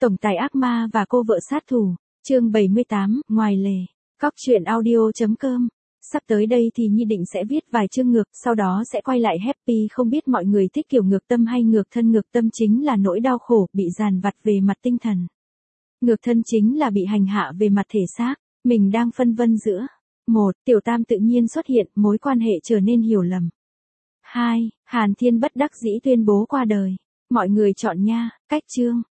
Tổng tài ác ma và cô vợ sát thủ, chương 78, ngoài lề. Cóc truyện audio.com. Sắp tới đây thì Nhi định sẽ viết vài chương ngược, sau đó sẽ quay lại Happy. Không biết mọi người thích kiểu ngược tâm hay ngược thân. Ngược tâm chính là nỗi đau khổ, bị dằn vặt về mặt tinh thần. Ngược thân chính là bị hành hạ về mặt thể xác. Mình đang phân vân giữa 1. Tiểu Tam tự nhiên xuất hiện, mối quan hệ trở nên hiểu lầm. 2. Hàn Thiên bất đắc dĩ tuyên bố qua đời. Mọi người chọn nha. Cách chương.